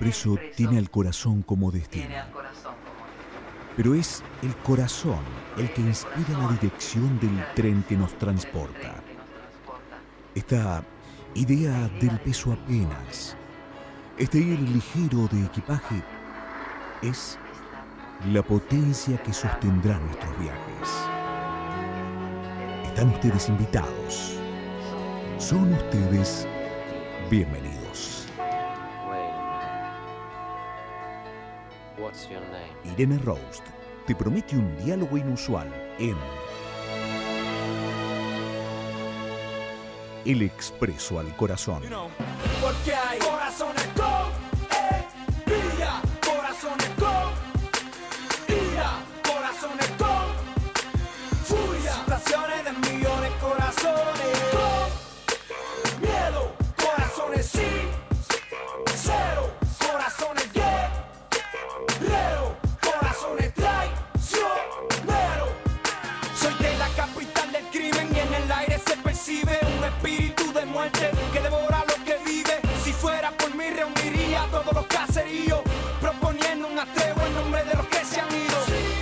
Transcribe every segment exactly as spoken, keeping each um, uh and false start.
expreso tiene al corazón como destino. Pero es el corazón el que inspira la dirección del tren que nos transporta. Esta idea del peso apenas, este ir ligero de equipaje, es la potencia que sostendrá nuestros viajes. Están ustedes invitados. Son ustedes bienvenidos. Irene Rost te promete un diálogo inusual en El Expreso al Corazón. Porque hay corazones con envidia, corazones con ira, corazones con furia, situaciones de millones, corazones con miedo, corazones sin cero, corazones guerreros, corazones traicioneros. Soy de la capital del crimen y en el aire se percibe un espíritu de muerte que devora lo que vive. Si fuera por mí reuniría a todos los caseríos, proponiendo un atrevo en nombre de los que se han ido.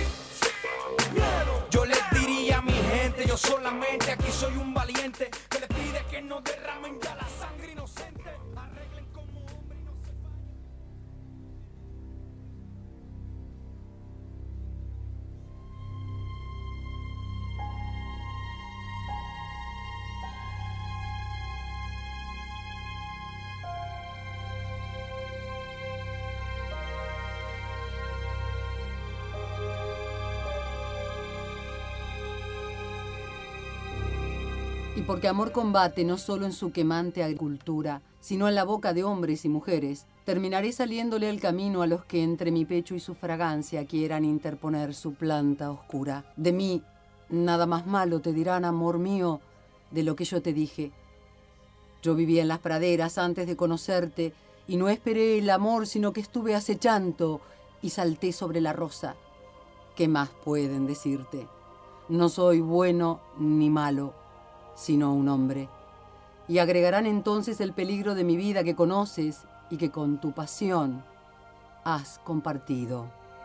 Yo les diría a mi gente, yo solamente aquí soy un valiente que les pide que no derramen ya la sangre inocente. Arreglen como hombre y no se Y porque amor combate no solo en su quemante agricultura, sino en la boca de hombres y mujeres, terminaré saliéndole al camino a los que entre mi pecho y su fragancia quieran interponer su planta oscura. De mí, nada más malo te dirán, amor mío, de lo que yo te dije. Yo vivía en las praderas antes de conocerte, y no esperé el amor, sino que estuve acechando y salté sobre la rosa. ¿Qué más pueden decirte? No soy bueno ni malo, sino un hombre. Y agregarán entonces el peligro de mi vida que conoces y que con tu pasión has compartido.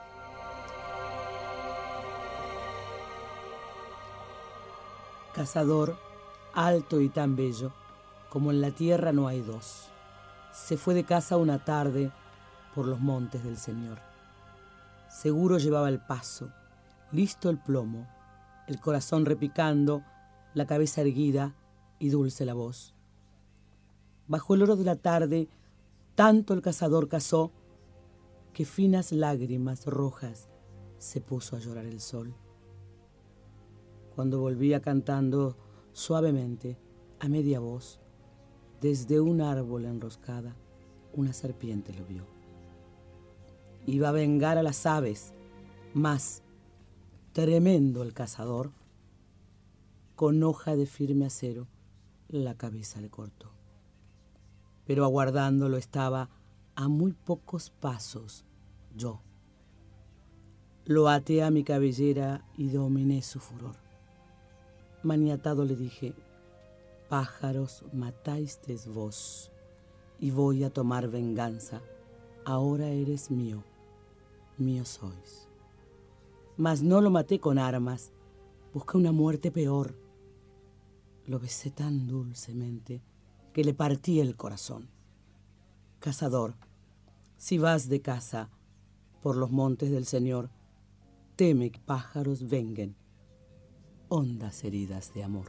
Cazador, alto y tan bello, como en la tierra no hay dos, se fue de casa una tarde por los montes del Señor. Seguro llevaba el paso, listo el plomo, el corazón repicando, la cabeza erguida y dulce la voz. Bajo el oro de la tarde, tanto el cazador cazó, que finas lágrimas rojas se puso a llorar el sol. Cuando volvía cantando suavemente, a media voz, desde un árbol enroscada, una serpiente lo vio. Iba a vengar a las aves, mas, tremendo el cazador, con hoja de firme acero, la cabeza le cortó. Pero aguardándolo estaba a muy pocos pasos yo. Lo até a mi cabellera y dominé su furor. Maniatado le dije, pájaros mataistes vos, y voy a tomar venganza. Ahora eres mío, mío sois. Mas no lo maté con armas, busqué una muerte peor. Lo besé tan dulcemente que le partí el corazón. Cazador, si vas de caza por los montes del Señor, teme que pájaros vengan, hondas heridas de amor.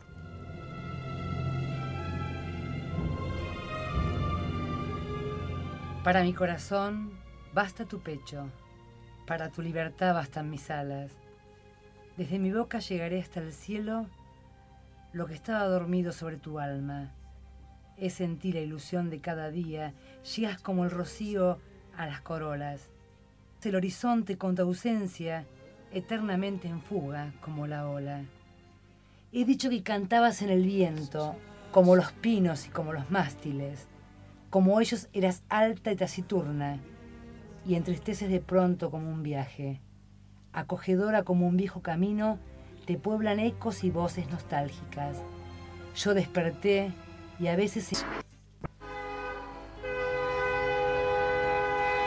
Para mi corazón basta tu pecho, para tu libertad bastan mis alas. Desde mi boca llegaré hasta el cielo lo que estaba dormido sobre tu alma. Es en ti la ilusión de cada día, llegas como el rocío a las corolas. El horizonte con tu ausencia, eternamente en fuga como la ola. He dicho que cantabas en el viento, como los pinos y como los mástiles. Como ellos eras alta y taciturna, y entristeces de pronto como un viaje. Acogedora como un viejo camino, te pueblan ecos y voces nostálgicas. Yo desperté y a veces...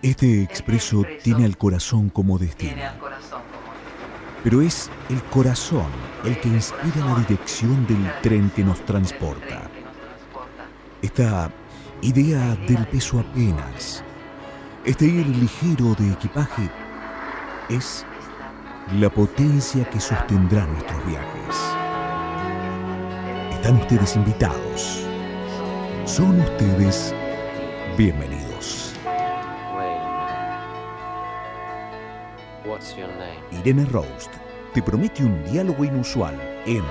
Este expreso tiene al corazón como destino. Pero es el corazón el que inspira la dirección del tren que nos transporta. Esta idea del peso apenas, este ir ligero de equipaje, es la potencia que sostendrá nuestros viajes. Están ustedes invitados. Son ustedes bienvenidos. Irene Rost te promete un diálogo inusual en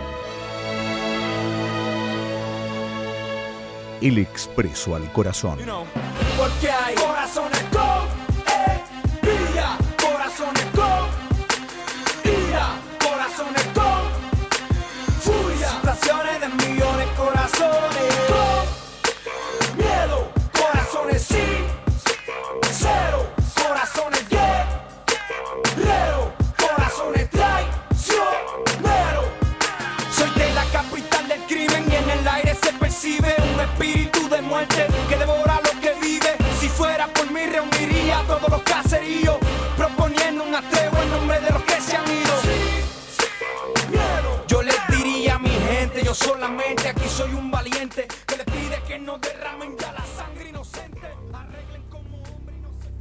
El Expreso al Corazón. Porque hay corazones con envidia, corazones con ira, corazones con furia, situaciones de millones, corazones con miedo, corazones sin cero, corazones guerreros, corazones traicioneros. Soy de la capital del crimen y en el aire se percibe un espíritu de muerte que devora lo que vive. Si fuera por mí reuniría a todos los caseríos, proponiendo un atrevo en nombre de los que se han ido. Yo les diría a mi gente, yo solamente aquí soy un valiente que les pide que no derramen ya la sangre inocente. Arreglen como hombre y no se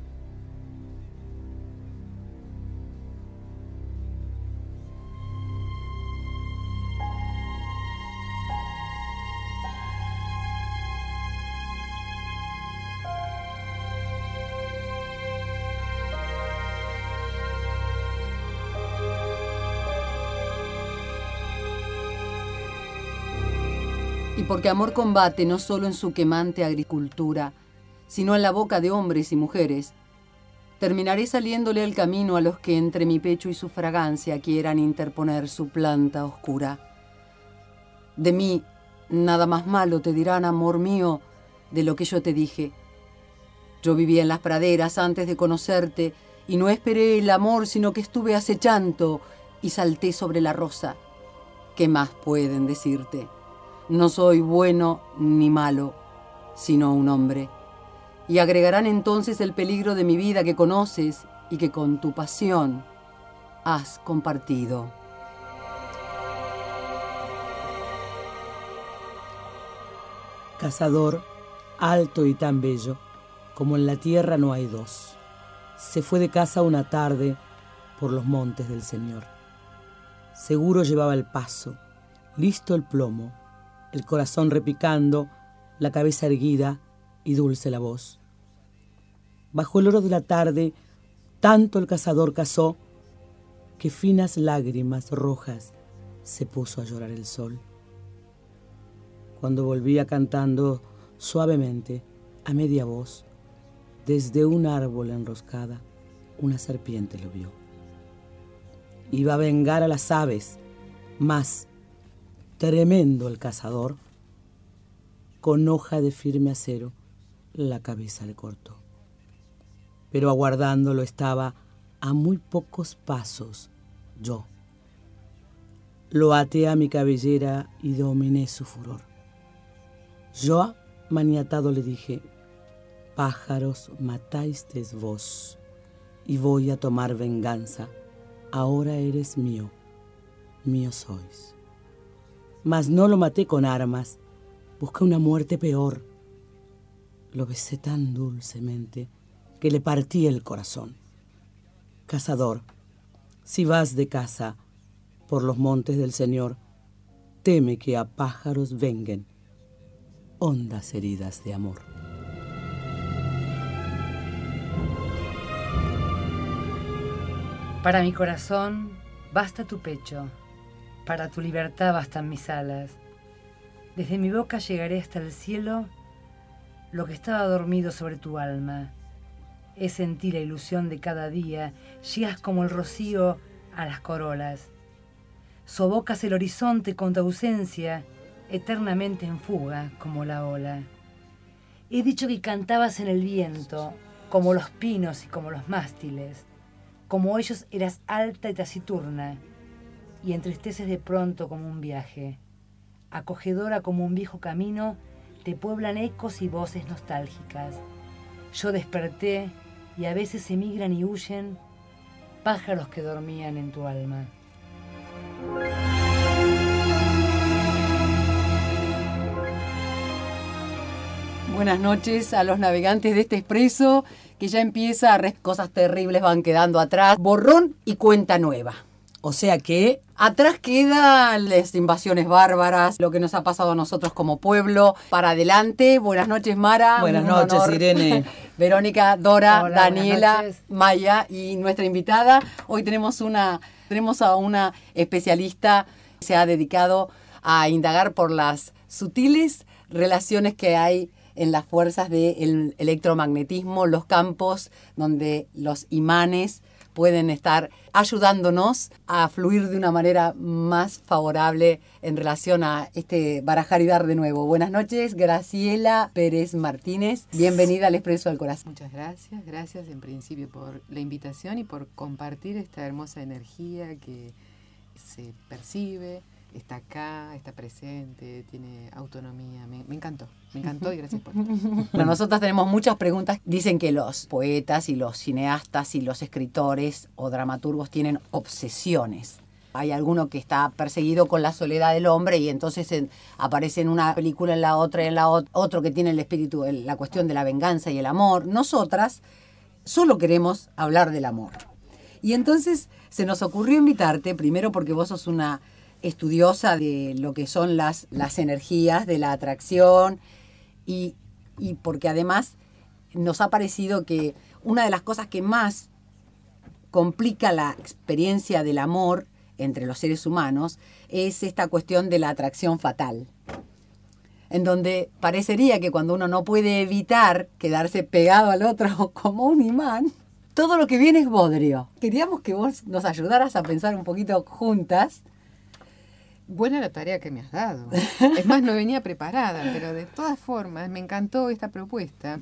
Y porque amor combate no solo en su quemante agricultura, sino en la boca de hombres y mujeres, terminaré saliéndole al camino a los que entre mi pecho y su fragancia quieran interponer su planta oscura. De mí nada más malo te dirán, amor mío, de lo que yo te dije. Yo vivía en las praderas antes de conocerte y no esperé el amor, sino que estuve acechando y salté sobre la rosa. ¿Qué más pueden decirte? No soy bueno ni malo, sino un hombre. Y agregarán entonces el peligro de mi vida que conoces y que con tu pasión has compartido. Cazador, alto y tan bello, como en la tierra no hay dos, se fue de casa una tarde por los montes del Señor. Seguro llevaba el paso, listo el plomo, el corazón repicando, la cabeza erguida y dulce la voz. Bajo el oro de la tarde, tanto el cazador cazó, que finas lágrimas rojas se puso a llorar el sol. Cuando volvía cantando suavemente, a media voz, desde un árbol enroscada, una serpiente lo vio. Iba a vengar a las aves, mas tremendo el cazador, con hoja de firme acero, la cabeza le cortó. Pero aguardándolo estaba a muy pocos pasos yo. Lo até a mi cabellera y dominé su furor. Yo, maniatado, le dije: pájaros matasteis vos, y voy a tomar venganza. Ahora eres mío, mío sois. Mas no lo maté con armas, busqué una muerte peor. Lo besé tan dulcemente que le partí el corazón. Cazador, si vas de caza por los montes del Señor, teme que a pájaros vengan hondas heridas de amor. Para mi corazón basta tu pecho, para tu libertad bastan mis alas. Desde mi boca llegaré hasta el cielo lo que estaba dormido sobre tu alma. Es en ti la ilusión de cada día, llegas como el rocío a las corolas. Sofocas el horizonte con tu ausencia, eternamente en fuga como la ola. He dicho que cantabas en el viento, como los pinos y como los mástiles. Como ellos eras alta y taciturna, y entristeces de pronto como un viaje. Acogedora como un viejo camino, te pueblan ecos y voces nostálgicas. Yo desperté y a veces emigran y huyen pájaros que dormían en tu alma. Buenas noches a los navegantes de este expreso que ya empieza a... Re- cosas terribles van quedando atrás. Borrón y cuenta nueva. O sea que... Atrás quedan las invasiones bárbaras, lo que nos ha pasado a nosotros como pueblo. Para adelante. Buenas noches, Mara. Buenas Un noches, honor. Irene. Verónica, Dora, Hola, Daniela, buenas noches. Maya y nuestra invitada. Hoy tenemos una tenemos a una especialista que se ha dedicado a indagar por las sutiles relaciones que hay en las fuerzas del electromagnetismo, los campos donde los imanes pueden estar ayudándonos a fluir de una manera más favorable en relación a este barajar y dar de nuevo. Buenas noches, Graciela Pérez Martínez. Bienvenida al Expreso del Corazón. Muchas gracias, gracias en principio por la invitación y por compartir esta hermosa energía que se percibe, está acá, está presente, tiene autonomía. Me, me encantó, me encantó y gracias por... Bueno, nosotros tenemos muchas preguntas. Dicen que los poetas y los cineastas y los escritores o dramaturgos tienen obsesiones. Hay alguno que está perseguido con la soledad del hombre y entonces en, aparece en una película, en la otra, en la ot- otro que tiene el espíritu, el- la cuestión de la venganza y el amor. Nosotras solo queremos hablar del amor. Y entonces se nos ocurrió invitarte, primero porque vos sos una estudiosa de lo que son las, las energías de la atracción y, y porque además nos ha parecido que una de las cosas que más complica la experiencia del amor entre los seres humanos es esta cuestión de la atracción fatal, en donde parecería que cuando uno no puede evitar quedarse pegado al otro como un imán, todo lo que viene es bodrio. Queríamos que vos nos ayudaras a pensar un poquito juntas. Buena la tarea que me has dado. Es más, no venía preparada, pero de todas formas me encantó esta propuesta.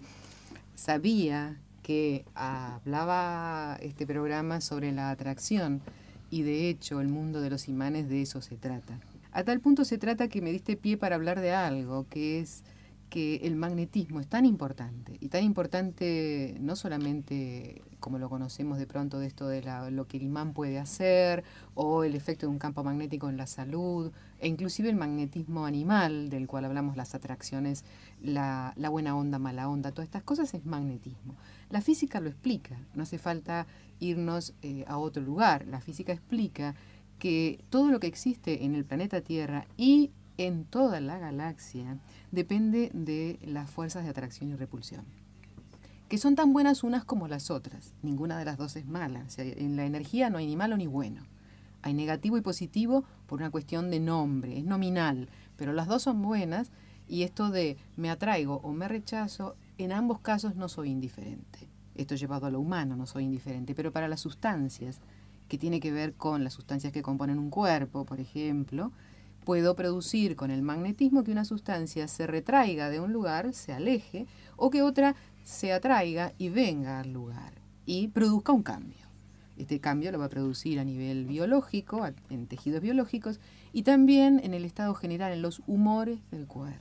Sabía que hablaba este programa sobre la atracción y de hecho el mundo de los imanes de eso se trata. A tal punto se trata que me diste pie para hablar de algo, que es que el magnetismo es tan importante, y tan importante no solamente como lo conocemos de pronto de esto de la, lo que el imán puede hacer, o el efecto de un campo magnético en la salud, e inclusive el magnetismo animal, del cual hablamos, las atracciones, la, la buena onda, mala onda, todas estas cosas es magnetismo. La física lo explica, no hace falta irnos eh, a otro lugar, la física explica que todo lo que existe en el planeta Tierra y en toda la galaxia depende de las fuerzas de atracción y repulsión, que son tan buenas unas como las otras. Ninguna de las dos es mala. O sea, en la energía no hay ni malo ni bueno. Hay negativo y positivo por una cuestión de nombre, es nominal, pero las dos son buenas y esto de me atraigo o me rechazo, en ambos casos no soy indiferente. Esto llevado a lo humano, no soy indiferente, pero para las sustancias, que tiene que ver con las sustancias que componen un cuerpo, por ejemplo, puedo producir con el magnetismo que una sustancia se retraiga de un lugar, se aleje, o que otra se atraiga y venga al lugar y produzca un cambio. Este cambio lo va a producir a nivel biológico, en tejidos biológicos, y también en el estado general, en los humores del cuerpo.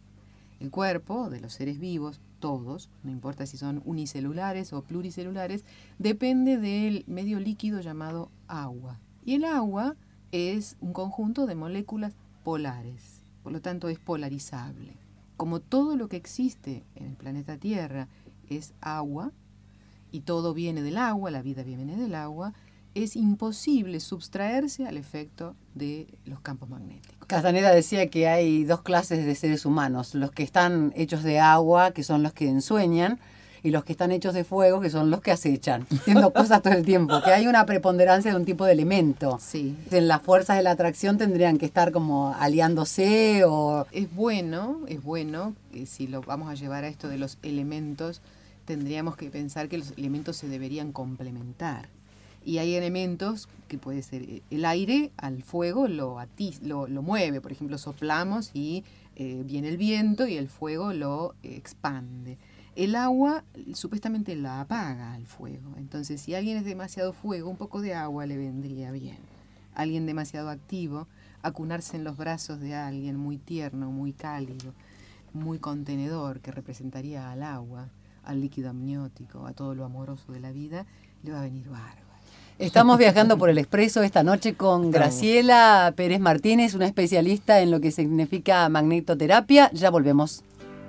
El cuerpo de los seres vivos, todos, no importa si son unicelulares o pluricelulares, depende del medio líquido llamado agua. Y el agua es un conjunto de moléculas polares, por lo tanto es polarizable. Como todo lo que existe en el planeta Tierra es agua, y todo viene del agua, la vida viene del agua, es imposible subtraerse al efecto de los campos magnéticos. Castaneda decía que hay dos clases de seres humanos, los que están hechos de agua, que son los que ensueñan, y los que están hechos de fuego, que son los que acechan, haciendo cosas todo el tiempo, que hay una preponderancia de un tipo de elemento. Sí. En las fuerzas de la atracción tendrían que estar como aliándose o... Es bueno, es bueno, eh, si lo vamos a llevar a esto de los elementos, tendríamos que pensar que los elementos se deberían complementar. Y hay elementos que puede ser el aire al fuego lo, atiz, lo, lo mueve, por ejemplo soplamos y eh, viene el viento y el fuego lo eh, expande. El agua supuestamente la apaga al fuego, entonces si alguien es demasiado fuego, un poco de agua le vendría bien. Alguien demasiado activo, acunarse en los brazos de alguien muy tierno, muy cálido, muy contenedor, que representaría al agua. al líquido amniótico, a todo lo amoroso de la vida, le va a venir bárbaro. Estamos viajando por el Expreso esta noche con Graciela Pérez Martínez, una especialista en lo que significa magnetoterapia. Ya volvemos.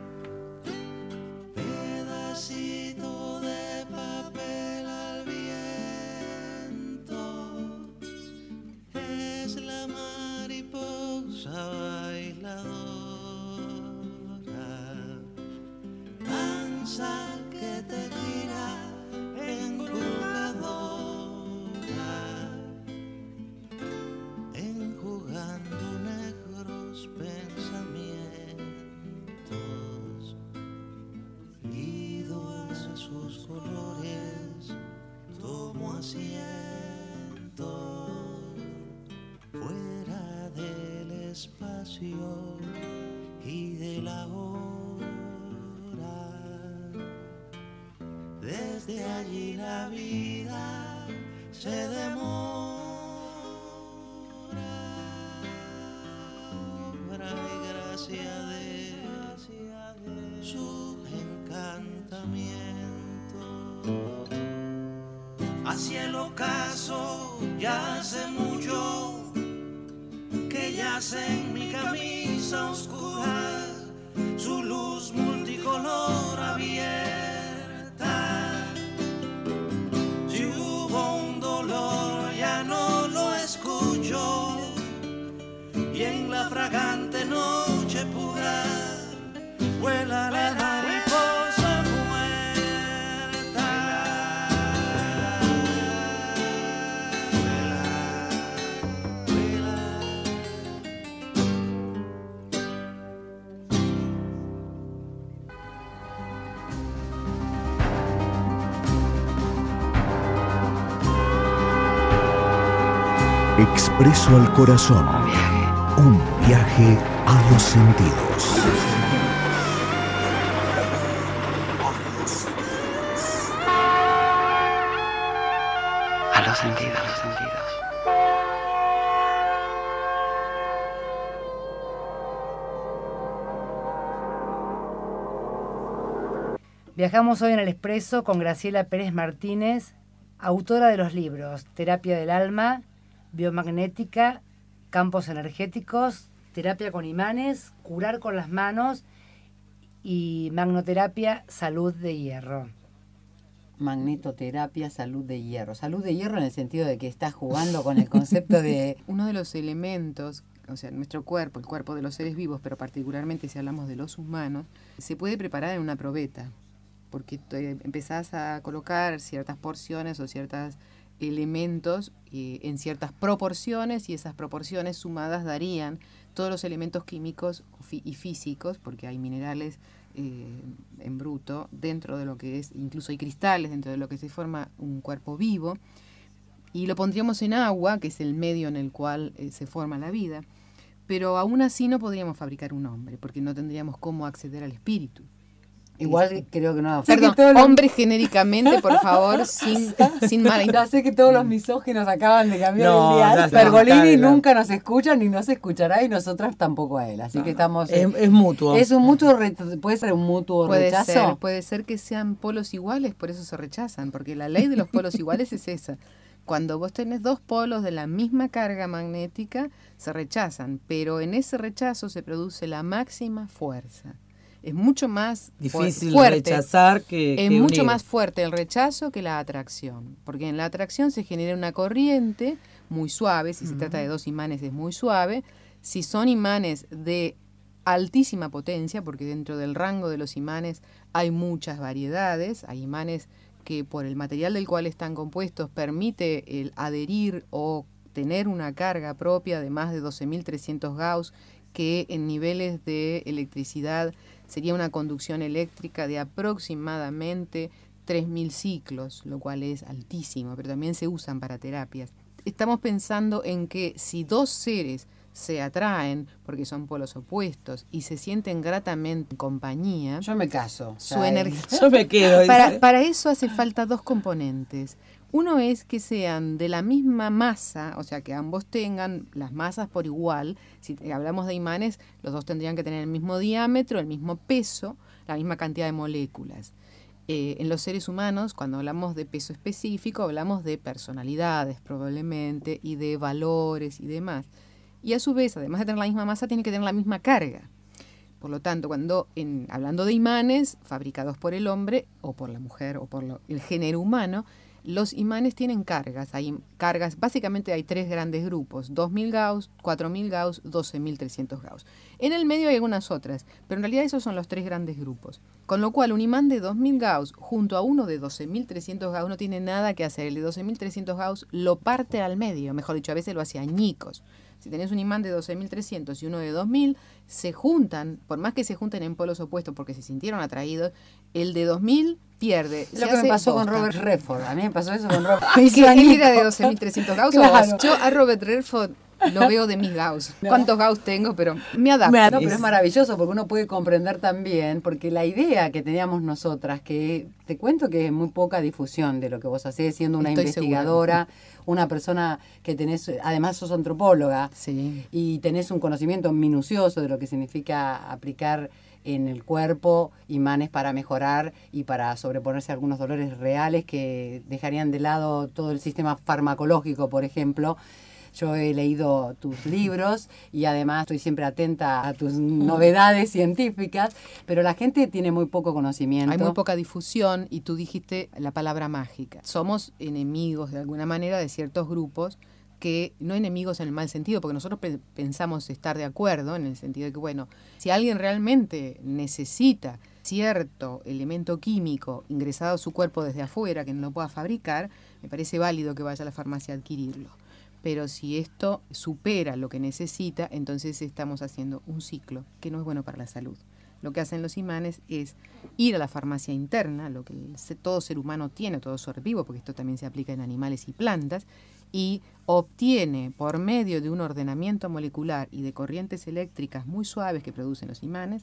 Pedacito de papel al viento, es la mariposa bailadora, danza que te tira enjugadora, enjugando negros pensamientos, y dulces sus colores, tomo asiento fuera del espacio y de la hora. Desde allí la vida se demora, obra y gracia de su encantamiento. Hacia el ocaso ya hace mucho que yace en mi camisa oscura su luz multicolor abierta. Si hubo un dolor ya no lo escucho, y en la fragante noche pura vuela la mariposa muerta. Vuela, Expreso al corazón. Un viaje a los sentidos. A los sentidos, a los sentidos. Viajamos hoy en el Expreso con Graciela Pérez Martínez, autora de los libros Terapia del Alma, Biomagnética, Campos Energéticos, Terapia con Imanes, Curar con las Manos y Magnoterapia, Salud de Hierro. Magnetoterapia, salud de hierro. Salud de hierro en el sentido de que estás jugando con el concepto de... Uno de los elementos, o sea, nuestro cuerpo, el cuerpo de los seres vivos, pero particularmente si hablamos de los humanos, se puede preparar en una probeta, porque te empezás a colocar ciertas porciones o ciertos elementos eh, en ciertas proporciones, y esas proporciones sumadas darían todos los elementos químicos y físicos, porque hay minerales eh, en bruto dentro de lo que es, incluso hay cristales dentro de lo que se forma un cuerpo vivo, y lo pondríamos en agua, que es el medio en el cual eh, se forma la vida, pero aún así no podríamos fabricar un hombre, porque no tendríamos cómo acceder al espíritu. Igual que creo que no. Perdón, que los... hombre genéricamente, por favor, sin, sin mala Ya sé que todos los misóginos acaban de cambiar No, el día. ya está, Pergolini está, nunca nos escucha ni nos escuchará, y nosotras tampoco a él. Así no, que estamos... Es, es mutuo. Es un mutuo, re- puede ser un mutuo puede rechazo. ser, puede ser que sean polos iguales, por eso se rechazan, porque la ley de los polos iguales es esa. Cuando vos tenés dos polos de la misma carga magnética, se rechazan, pero en ese rechazo se produce la máxima fuerza. Es mucho más difícil fuerte, rechazar que, es que mucho unir. más fuerte el rechazo que la atracción, porque en la atracción se genera una corriente muy suave, si uh-huh. se trata de dos imanes es muy suave, si son imanes de altísima potencia, porque dentro del rango de los imanes hay muchas variedades, hay imanes que por el material del cual están compuestos permite el adherir o tener una carga propia de más de doce mil trescientos Gauss, que en niveles de electricidad sería una conducción eléctrica de aproximadamente tres mil ciclos, lo cual es altísimo, pero también se usan para terapias. Estamos pensando en que si dos seres se atraen porque son polos opuestos y se sienten gratamente en compañía, yo me caso. Su energía. Yo me quedo. Para, para eso hace falta dos componentes. Uno es que sean de la misma masa, o sea, que ambos tengan las masas por igual. Si hablamos de imanes, los dos tendrían que tener el mismo diámetro, el mismo peso, la misma cantidad de moléculas. Eh, en los seres humanos, cuando hablamos de peso específico, hablamos de personalidades probablemente y de valores y demás. Y a su vez, además de tener la misma masa, tiene que tener la misma carga. Por lo tanto, cuando en, hablando de imanes fabricados por el hombre o por la mujer o por lo, el género humano, los imanes tienen cargas. Hay cargas, básicamente hay tres grandes grupos, dos mil Gauss, cuatro mil Gauss, doce mil trescientos Gauss. En el medio hay algunas otras, pero en realidad esos son los tres grandes grupos. Con lo cual, un imán de dos mil Gauss junto a uno de doce mil trescientos Gauss no tiene nada que hacer. El de doce mil trescientos Gauss lo parte al medio, mejor dicho, a veces lo hace añicos. Si tenés un imán de doce mil trescientos y uno de dos mil, se juntan, por más que se junten en polos opuestos porque se sintieron atraídos, el de dos mil pierde. Es lo que me pasó bosta. con Robert Redford. A mí me pasó eso con Robert Redford. ¿Él era de doce mil trescientos Gauss? Claro. Yo a Robert Redford lo veo de mis Gauss. No. ¿Cuántos Gauss tengo? Pero me adapto. Me no, pero es maravilloso porque uno puede comprender también, porque la idea que teníamos nosotras, que te cuento que es muy poca difusión de lo que vos hacés, siendo una Estoy investigadora, segura. Una persona que tenés, además sos antropóloga, sí. y tenés un conocimiento minucioso de lo que significa aplicar en el cuerpo imanes para mejorar y para sobreponerse a algunos dolores reales que dejarían de lado todo el sistema farmacológico, por ejemplo. Yo he leído tus libros y además estoy siempre atenta a tus novedades científicas, pero la gente tiene muy poco conocimiento. Hay muy poca difusión y tú dijiste la palabra mágica. Somos enemigos de alguna manera de ciertos grupos, que no enemigos en el mal sentido, porque nosotros pe- pensamos estar de acuerdo en el sentido de que, bueno, si alguien realmente necesita cierto elemento químico ingresado a su cuerpo desde afuera que no lo pueda fabricar, me parece válido que vaya a la farmacia a adquirirlo. Pero si esto supera lo que necesita, entonces estamos haciendo un ciclo que no es bueno para la salud. Lo que hacen los imanes es ir a la farmacia interna, lo que el, todo ser humano tiene, todo ser vivo, porque esto también se aplica en animales y plantas, y obtiene por medio de un ordenamiento molecular y de corrientes eléctricas muy suaves que producen los imanes,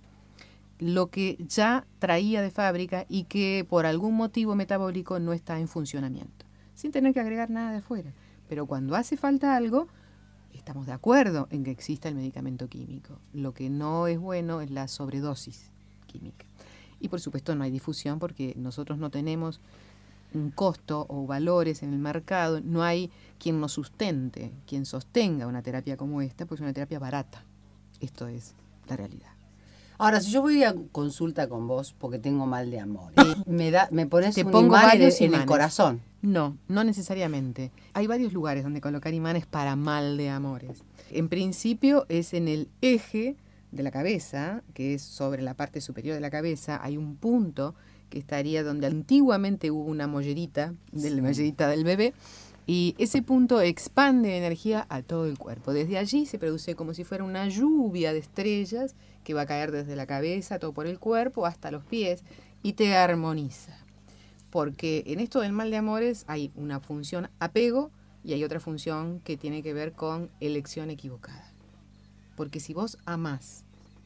lo que ya traía de fábrica y que por algún motivo metabólico no está en funcionamiento, sin tener que agregar nada de afuera. Pero cuando hace falta algo, estamos de acuerdo en que exista el medicamento químico. Lo que no es bueno es la sobredosis química. Y por supuesto no hay difusión porque nosotros no tenemos un costo o valores en el mercado, no hay quien nos sustente, quien sostenga una terapia como esta, pues es una terapia barata. Esto es la realidad. Ahora, si yo voy a consulta con vos porque tengo mal de amor, me da, me pones Te un pongo imán varios en, el, en imanes. el corazón. No, no necesariamente. Hay varios lugares donde colocar imanes para mal de amores. En principio es en el eje de la cabeza, que es sobre la parte superior de la cabeza, hay un punto que estaría donde antiguamente hubo una mollerita, de la mollerita del bebé, y ese punto expande energía a todo el cuerpo. Desde allí se produce como si fuera una lluvia de estrellas que va a caer desde la cabeza, todo por el cuerpo, hasta los pies, y te armoniza. Porque en esto del mal de amores hay una función apego y hay otra función que tiene que ver con elección equivocada. Porque si vos amás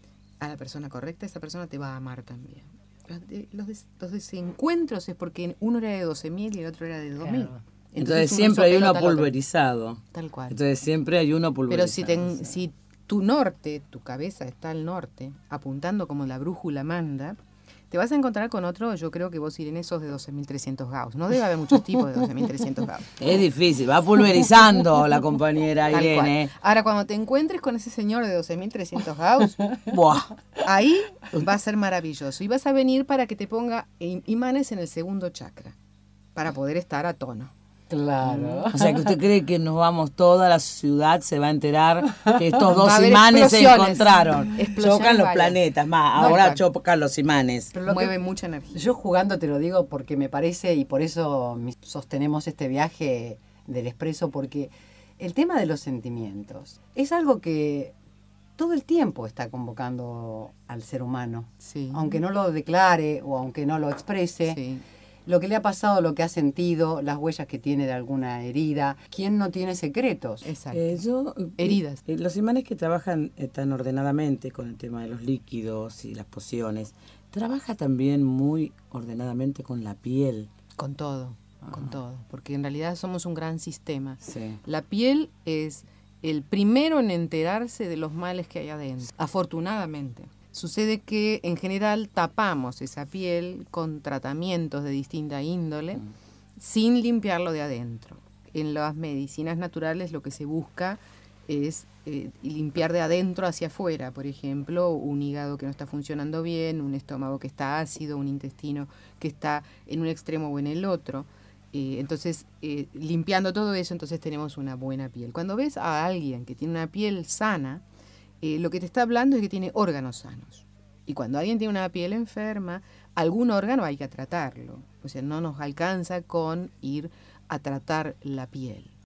a la persona correcta, esa persona te va a amar también. Los, de, los, des, los desencuentros es porque uno era de doce mil y el otro era de dos mil. Claro. Entonces, Entonces siempre hay uno pulverizado. Tal cual. Entonces siempre hay uno pulverizado. Pero si, te, si tu norte, tu cabeza está al norte, apuntando como la brújula manda, te vas a encontrar con otro, yo creo que vos, Irene, sos de doce mil trescientos Gauss. No debe haber muchos tipos de doce mil trescientos Gauss. Es difícil, va pulverizando la compañera Tal Irene. Cual. Ahora, cuando te encuentres con ese señor de doce mil trescientos Gauss, Buah. ahí va a ser maravilloso. Y vas a venir para que te ponga imanes en el segundo chakra, para poder estar a tono. Claro. O sea, que usted cree que nos vamos, toda la ciudad se va a enterar que estos dos imanes se encontraron. Chocan los planetas, más, no, ahora claro. chocan los imanes. Pero mueve que, mucha energía. Yo jugando te lo digo porque me parece, y por eso sostenemos este viaje del Expreso, porque el tema de los sentimientos es algo que todo el tiempo está convocando al ser humano. Sí. Aunque no lo declare o aunque no lo exprese. Sí. Lo que le ha pasado, lo que ha sentido, las huellas que tiene de alguna herida. ¿Quién no tiene secretos? Exacto. Eh, yo, Heridas. Eh, los imanes que trabajan eh, tan ordenadamente con el tema de los líquidos y las pociones, trabaja también muy ordenadamente con la piel. Con todo, ah. con todo. Porque en realidad somos un gran sistema. Sí. La piel es el primero en enterarse de los males que hay adentro, afortunadamente. Sucede que en general tapamos esa piel con tratamientos de distinta índole mm. sin limpiarlo de adentro. En las medicinas naturales lo que se busca es eh, limpiar de adentro hacia afuera, por ejemplo, un hígado que no está funcionando bien, un estómago que está ácido, un intestino que está en un extremo o en el otro. Eh, entonces, eh, limpiando todo eso, entonces tenemos una buena piel. Cuando ves a alguien que tiene una piel sana, eh, lo que te está hablando es que tiene órganos sanos. Y cuando alguien tiene una piel enferma, algún órgano hay que tratarlo. O sea, no nos alcanza con ir a tratar la piel.